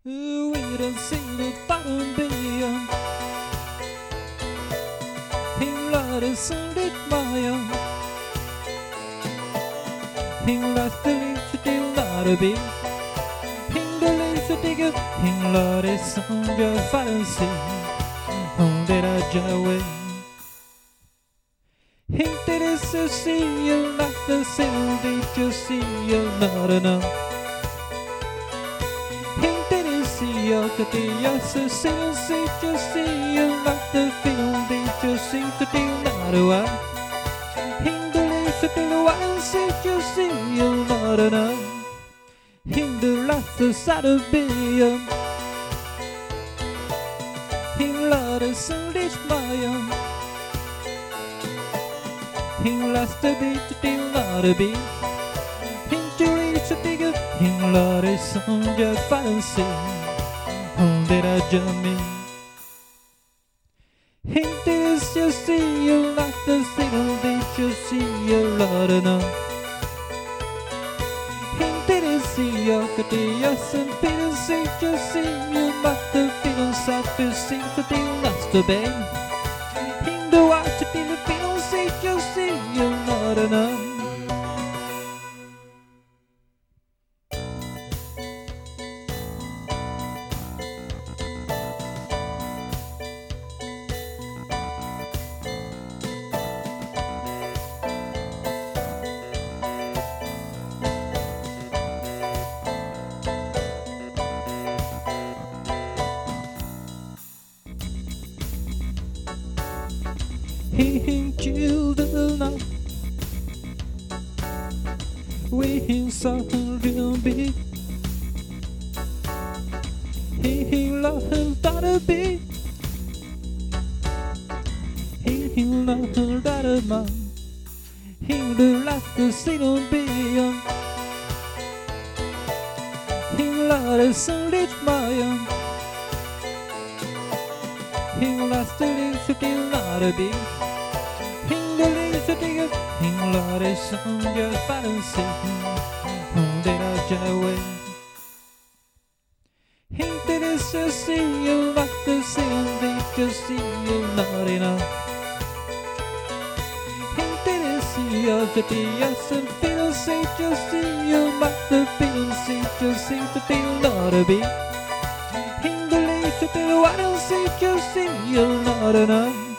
We don't see the bottom beyond. Himlar som ditt maja. Himlar lyser till Narby. Himlar lyser till Gud. Himlar som gör faren se. Om deras jawe. Inte det så see you like the seal. Did you see you not enough? See you, jag så ser jag see you like the film. Did you see the deal not a while? Hinder så till while see you not enough. Hinder like the side of beer. Hinder som ditt maja. Hinder the beat till not a beat. Hinder så till Gud. Hinder som gör faren se. Om deras jamme. Inte det jag see you like the signal. Did you see you lot enough? Inte det ser jag att det jag som vill se. You see you like the film. Satt du ser för din masturbate. Inte watch it in the film. Say you see you lot enough. He killed the night. We saw him real big. He loved him that a bit. He loved him that a man. He loved the single beyond. He loved the sunlit Maya. He loved the little till not a bit. Himlar som gör faren se. Om deras jawe. Inte det så see you like the sin. Did you see you not enough? Inte det ser jag för det jag som vill se. You see you like the film. See you see the deal not a bit. Inte det så till what else. You see you not enough.